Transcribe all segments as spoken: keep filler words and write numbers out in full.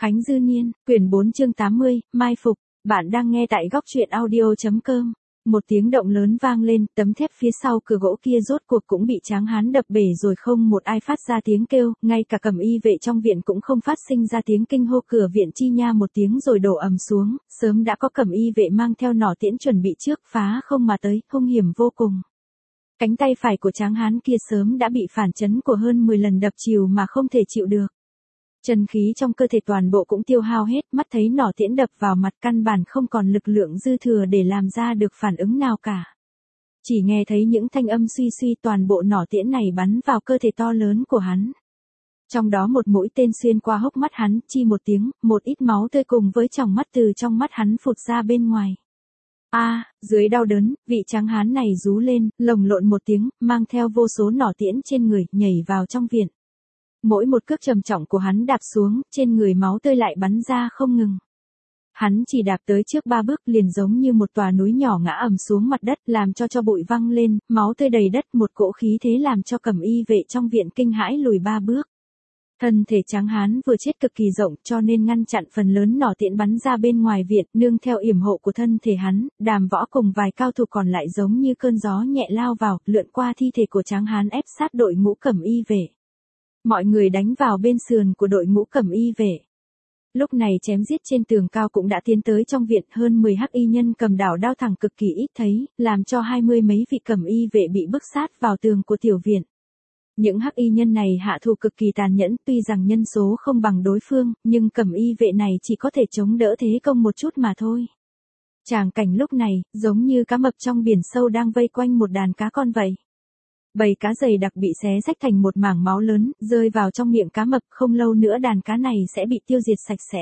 Khánh Dư Niên, quyển bốn chương tám mươi, Mai Phục, bạn đang nghe tại góc truyện audio.com. Một tiếng động lớn vang lên, tấm thép phía sau cửa gỗ kia rốt cuộc cũng bị Tráng Hán đập bể rồi, không một ai phát ra tiếng kêu, ngay cả cẩm y vệ trong viện cũng không phát sinh ra tiếng kinh hô, cửa viện chi nha một tiếng rồi đổ ầm xuống, sớm đã có cẩm y vệ mang theo nỏ tiễn chuẩn bị trước, phá không mà tới, hung hiểm vô cùng. Cánh tay phải của Tráng Hán kia sớm đã bị phản chấn của hơn mười lần đập chiều mà không thể chịu được. Chân khí trong cơ thể toàn bộ cũng tiêu hao hết, mắt thấy nỏ tiễn đập vào mặt căn bản không còn lực lượng dư thừa để làm ra được phản ứng nào cả. Chỉ nghe thấy những thanh âm suy suy, toàn bộ nỏ tiễn này bắn vào cơ thể to lớn của hắn. Trong đó một mũi tên xuyên qua hốc mắt hắn, chi một tiếng, một ít máu tươi cùng với tròng mắt từ trong mắt hắn phụt ra bên ngoài. A, à, dưới đau đớn, vị Tráng Hán này rú lên, lồng lộn một tiếng, mang theo vô số nỏ tiễn trên người, nhảy vào trong viện. Mỗi một cước trầm trọng của hắn đạp xuống, trên người máu tươi lại bắn ra không ngừng. Hắn chỉ đạp tới trước ba bước liền giống như một tòa núi nhỏ ngã ầm xuống mặt đất, làm cho cho bụi văng lên, máu tươi đầy đất, một cỗ khí thế làm cho cẩm y vệ trong viện kinh hãi lùi ba bước. Thân thể Tráng Hán vừa chết cực kỳ rộng, cho nên ngăn chặn phần lớn nỏ tiễn bắn ra bên ngoài viện, nương theo yểm hộ của thân thể hắn, Đàm Võ cùng vài cao thủ còn lại giống như cơn gió nhẹ lao vào, lượn qua thi thể của Tráng Hán ép sát đội ngũ cẩm y vệ. Mọi người đánh vào bên sườn của đội ngũ cẩm y vệ. Lúc này chém giết trên tường cao cũng đã tiến tới trong viện, hơn mười hắc y nhân cầm đảo đao thẳng cực kỳ ít thấy, làm cho hai mươi mấy vị cẩm y vệ bị bức sát vào tường của tiểu viện. Những hắc y nhân này hạ thủ cực kỳ tàn nhẫn, tuy rằng nhân số không bằng đối phương, nhưng cẩm y vệ này chỉ có thể chống đỡ thế công một chút mà thôi. Tràng cảnh lúc này, giống như cá mập trong biển sâu đang vây quanh một đàn cá con vậy. Bầy cá dày đặc bị xé rách thành một mảng máu lớn, rơi vào trong miệng cá mập, không lâu nữa đàn cá này sẽ bị tiêu diệt sạch sẽ.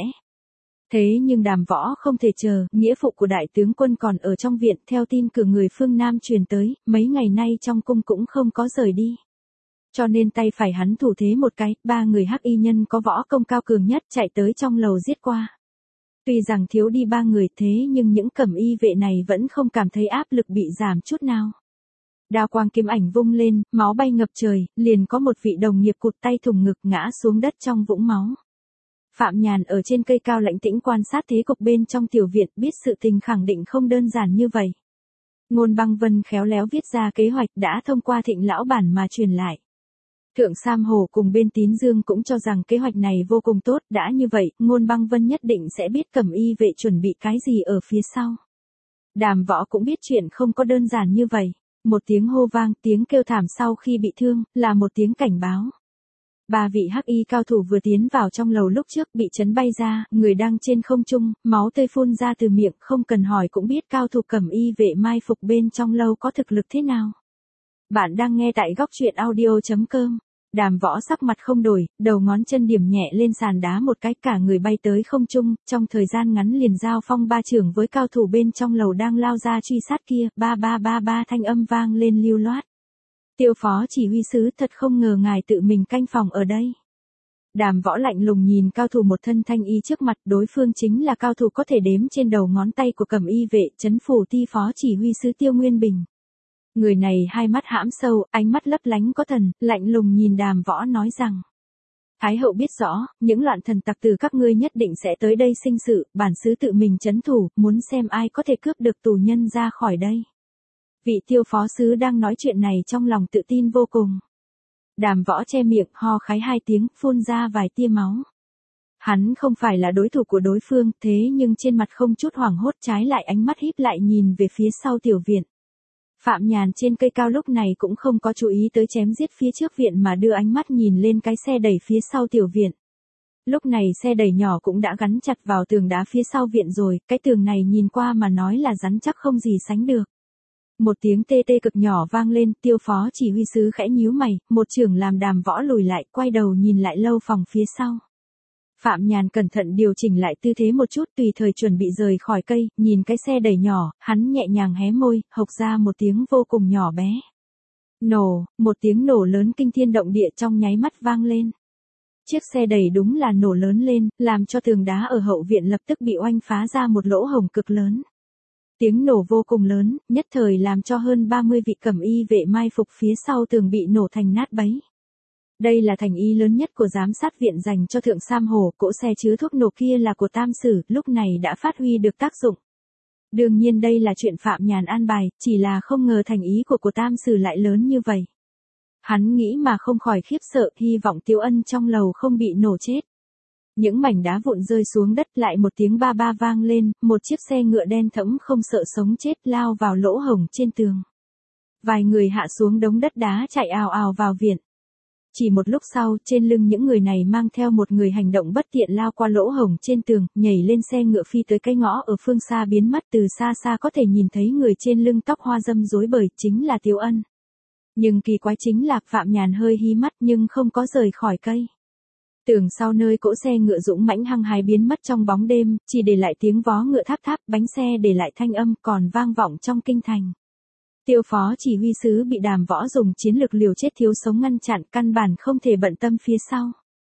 Thế nhưng Đàm Võ không thể chờ, nghĩa phụ của đại tướng quân còn ở trong viện, theo tin cử người phương Nam truyền tới, mấy ngày nay trong cung cũng không có rời đi. Cho nên tay phải hắn thủ thế một cái, ba người hắc y nhân có võ công cao cường nhất chạy tới trong lầu giết qua. Tuy rằng thiếu đi ba người thế nhưng những cẩm y vệ này vẫn không cảm thấy áp lực bị giảm chút nào. Đao quang kiếm ảnh vung lên, máu bay ngập trời, liền có một vị đồng nghiệp cụt tay thủng ngực ngã xuống đất trong vũng máu. Phạm Nhàn ở trên cây cao lãnh tĩnh quan sát thế cục bên trong tiểu viện, biết sự tình khẳng định không đơn giản như vậy. Ngôn Băng Vân khéo léo viết ra kế hoạch đã thông qua Thịnh lão bản mà truyền lại. Thượng Sam Hổ cùng bên Tín Dương cũng cho rằng kế hoạch này vô cùng tốt, đã như vậy, Ngôn Băng Vân nhất định sẽ biết cẩm y vệ chuẩn bị cái gì ở phía sau. Đàm Võ cũng biết chuyện không có đơn giản như vậy. Một tiếng hô vang, tiếng kêu thảm sau khi bị thương, là một tiếng cảnh báo. Ba vị hắc y cao thủ vừa tiến vào trong lầu lúc trước bị chấn bay ra, người đang trên không trung, máu tươi phun ra từ miệng, không cần hỏi cũng biết cao thủ cẩm y vệ mai phục bên trong lâu có thực lực thế nào. Bạn đang nghe tại góc truyện audio.com. Đàm Võ sắc mặt không đổi, đầu ngón chân điểm nhẹ lên sàn đá một cái, cả người bay tới không trung, trong thời gian ngắn liền giao phong ba chưởng với cao thủ bên trong lầu đang lao ra truy sát kia, ba ba ba ba thanh âm vang lên lưu loát. Tiêu phó chỉ huy sứ, thật không ngờ ngài tự mình canh phòng ở đây. Đàm Võ lạnh lùng nhìn cao thủ một thân thanh y trước mặt, đối phương chính là cao thủ có thể đếm trên đầu ngón tay của cẩm y vệ, trấn phủ ti phó chỉ huy sứ Tiêu Nguyên Bình. Người này hai mắt hãm sâu, ánh mắt lấp lánh có thần, lạnh lùng nhìn Đàm Võ nói rằng. Thái hậu biết rõ, những loạn thần tặc từ các ngươi nhất định sẽ tới đây sinh sự, bản sứ tự mình trấn thủ, muốn xem ai có thể cướp được tù nhân ra khỏi đây. Vị Tiêu phó sứ đang nói chuyện này trong lòng tự tin vô cùng. Đàm Võ che miệng, ho khái hai tiếng, phun ra vài tia máu. Hắn không phải là đối thủ của đối phương, thế nhưng trên mặt không chút hoảng hốt, trái lại ánh mắt híp lại nhìn về phía sau tiểu viện. Phạm Nhàn trên cây cao lúc này cũng không có chú ý tới chém giết phía trước viện mà đưa ánh mắt nhìn lên cái xe đẩy phía sau tiểu viện. Lúc này xe đẩy nhỏ cũng đã gắn chặt vào tường đá phía sau viện rồi, cái tường này nhìn qua mà nói là rắn chắc không gì sánh được. Một tiếng tê tê cực nhỏ vang lên, Tiêu phó chỉ huy sứ khẽ nhíu mày, một chưởng làm Đàm Võ lùi lại, quay đầu nhìn lại lâu phòng phía sau. Phạm Nhàn cẩn thận điều chỉnh lại tư thế một chút, tùy thời chuẩn bị rời khỏi cây, nhìn cái xe đẩy nhỏ, hắn nhẹ nhàng hé môi, hộc ra một tiếng vô cùng nhỏ bé. Nổ, một tiếng nổ lớn kinh thiên động địa trong nháy mắt vang lên. Chiếc xe đẩy đúng là nổ lớn lên, làm cho tường đá ở hậu viện lập tức bị oanh phá ra một lỗ hổng cực lớn. Tiếng nổ vô cùng lớn, nhất thời làm cho hơn ba mươi vị cẩm y vệ mai phục phía sau tường bị nổ thành nát bấy. Đây là thành ý lớn nhất của giám sát viện dành cho Thượng Sam Hồ, cỗ xe chứa thuốc nổ kia là của Tam Sử, lúc này đã phát huy được tác dụng. Đương nhiên đây là chuyện Phạm Nhàn an bài, chỉ là không ngờ thành ý của của Tam Sử lại lớn như vậy. Hắn nghĩ mà không khỏi khiếp sợ, hy vọng Tiếu Ân trong lầu không bị nổ chết. Những mảnh đá vụn rơi xuống đất, lại một tiếng ba ba vang lên, một chiếc xe ngựa đen thẫm không sợ sống chết lao vào lỗ hổng trên tường. Vài người hạ xuống đống đất đá chạy ào ào vào viện. Chỉ một lúc sau, trên lưng những người này mang theo một người hành động bất tiện lao qua lỗ hổng trên tường, nhảy lên xe ngựa phi tới cái ngõ ở phương xa biến mất. Từ xa xa có thể nhìn thấy người trên lưng tóc hoa râm rối bời, chính là Tiếu Ân. Nhưng kỳ quái chính là Phạm Nhàn hơi hí mắt nhưng không có rời khỏi cây. Tường sau nơi cỗ xe ngựa dũng mãnh hăng hái biến mất trong bóng đêm, chỉ để lại tiếng vó ngựa tháp tháp, bánh xe để lại thanh âm còn vang vọng trong kinh thành. Tiêu phó chỉ huy sứ bị Đàm Võ dùng chiến lược liều chết thiếu sống ngăn chặn, căn bản không thể bận tâm phía sau.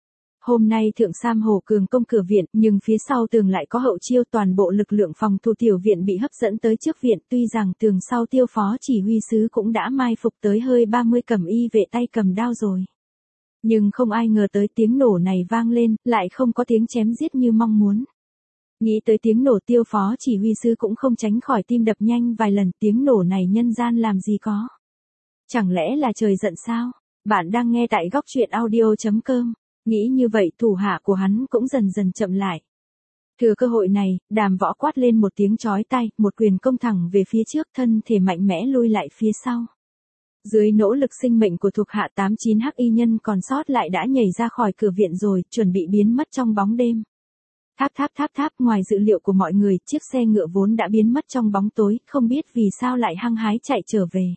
Hôm nay Thượng Sam Hồ cường công cửa viện, nhưng phía sau tường lại có hậu chiêu, toàn bộ lực lượng phòng thủ tiểu viện bị hấp dẫn tới trước viện. Tuy rằng tường sau Tiêu phó chỉ huy sứ cũng đã mai phục tới hơi ba mươi cẩm y vệ tay cầm đao rồi. Nhưng không ai ngờ tới tiếng nổ này vang lên, lại không có tiếng chém giết như mong muốn. Nghĩ tới tiếng nổ, Tiêu phó chỉ huy sứ cũng không tránh khỏi tim đập nhanh vài lần. Tiếng nổ này nhân gian làm gì có. Chẳng lẽ là trời giận sao? Bạn đang nghe tại góc truyện audio chấm com. Nghĩ như vậy, thủ hạ của hắn cũng dần dần chậm lại. Thừa cơ hội này, Đàm Võ quát lên một tiếng chói tai, một quyền công thẳng về phía trước, thân thể mạnh mẽ lui lại phía sau. Dưới nỗ lực sinh mệnh của thuộc hạ, tám chín hắc y nhân còn sót lại đã nhảy ra khỏi cửa viện rồi, chuẩn bị biến mất trong bóng đêm. Tháp tháp tháp tháp, ngoài dự liệu của mọi người, chiếc xe ngựa vốn đã biến mất trong bóng tối, không biết vì sao lại hăng hái chạy trở về.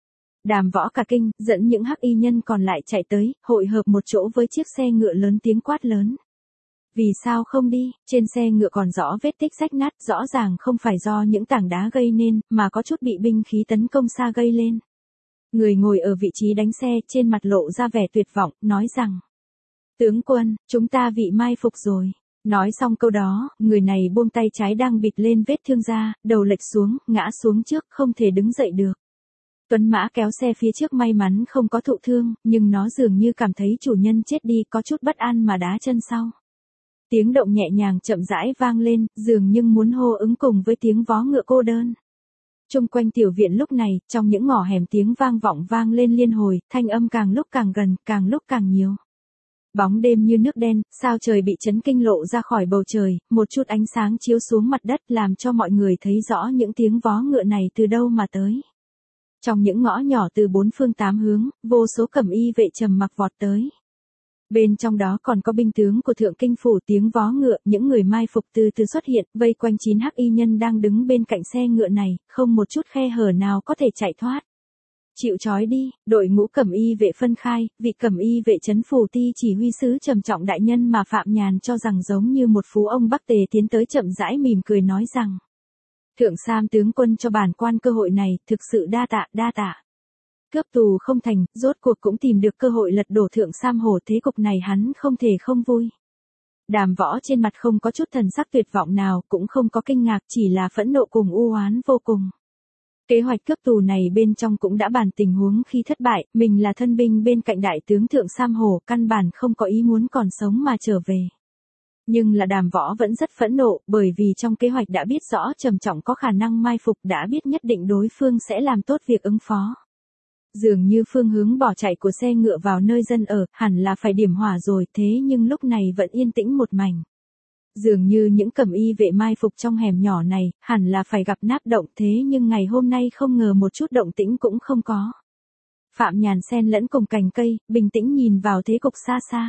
Đàm Võ cả kinh, dẫn những hắc y nhân còn lại chạy tới, hội hợp một chỗ với chiếc xe ngựa lớn tiếng quát lớn. Vì sao không đi? Trên xe ngựa còn rõ vết tích rách nát, rõ ràng không phải do những tảng đá gây nên, mà có chút bị binh khí tấn công xa gây lên. Người ngồi ở vị trí đánh xe, trên mặt lộ ra vẻ tuyệt vọng, nói rằng: Tướng quân, chúng ta bị mai phục rồi. Nói xong câu đó, người này buông tay trái đang bịt lên vết thương ra, đầu lệch xuống, ngã xuống trước, không thể đứng dậy được. Tuấn Mã kéo xe phía trước may mắn không có thụ thương, nhưng nó dường như cảm thấy chủ nhân chết đi, có chút bất an mà đá chân sau. Tiếng động nhẹ nhàng chậm rãi vang lên, dường như muốn hô ứng cùng với tiếng vó ngựa cô đơn. Chung quanh tiểu viện lúc này, trong những ngõ hẻm tiếng vang vọng vang lên liên hồi, thanh âm càng lúc càng gần, càng lúc càng nhiều. Bóng đêm như nước đen, sao trời bị chấn kinh lộ ra khỏi bầu trời, một chút ánh sáng chiếu xuống mặt đất làm cho mọi người thấy rõ những tiếng vó ngựa này từ đâu mà tới. Trong những ngõ nhỏ từ bốn phương tám hướng, vô số cẩm y vệ trầm mặc vọt tới. Bên trong đó còn có binh tướng của Thượng Kinh phủ, tiếng vó ngựa, những người mai phục từ từ xuất hiện, vây quanh chín hắc y nhân đang đứng bên cạnh xe ngựa này, không một chút khe hở nào có thể chạy thoát. Chịu trói đi, đội ngũ cẩm y vệ phân khai, vị cẩm y vệ trấn phủ ti chỉ huy sứ trầm trọng đại nhân mà Phạm Nhàn cho rằng giống như một phú ông Bắc Tề tiến tới chậm rãi mỉm cười nói rằng: Thượng Sam tướng quân cho bản quan cơ hội này, thực sự đa tạ, đa tạ. Cướp tù không thành, rốt cuộc cũng tìm được cơ hội lật đổ Thượng Sam Hồ, thế cục này hắn không thể không vui. Đàm Võ trên mặt không có chút thần sắc tuyệt vọng nào, cũng không có kinh ngạc, chỉ là phẫn nộ cùng u oán vô cùng. Kế hoạch cướp tù này bên trong cũng đã bàn tình huống khi thất bại, mình là thân binh bên cạnh đại tướng Thượng Sam Hồ, căn bản không có ý muốn còn sống mà trở về. Nhưng là Đàm Võ vẫn rất phẫn nộ, bởi vì trong kế hoạch đã biết rõ trầm trọng có khả năng mai phục, đã biết nhất định đối phương sẽ làm tốt việc ứng phó. Dường như phương hướng bỏ chạy của xe ngựa vào nơi dân ở, hẳn là phải điểm hỏa rồi, thế nhưng lúc này vẫn yên tĩnh một mảnh. Dường như những cẩm y vệ mai phục trong hẻm nhỏ này, hẳn là phải gặp náp động, thế nhưng ngày hôm nay không ngờ một chút động tĩnh cũng không có. Phạm Nhàn xen lẫn cùng cành cây, bình tĩnh nhìn vào thế cục xa xa.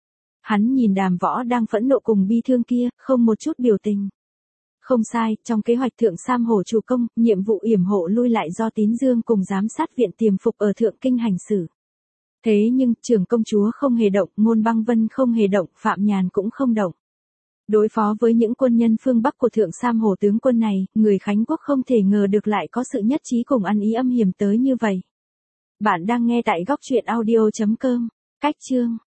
Hắn nhìn Đàm Võ đang phẫn nộ cùng bi thương kia, không một chút biểu tình. Không sai, trong kế hoạch Thượng Sam Hồ chủ công, nhiệm vụ yểm hộ lui lại do Tín Dương cùng giám sát viện tiềm phục ở Thượng Kinh hành xử. Thế nhưng, trưởng công chúa không hề động, Ngôn Băng Vân không hề động, Phạm Nhàn cũng không động. Đối phó với những quân nhân phương Bắc của Thượng Sam Hồ tướng quân này, người Khánh Quốc không thể ngờ được lại có sự nhất trí cùng ăn ý âm hiểm tới như vậy. Bạn đang nghe tại góc truyện audio chấm com. Cách chương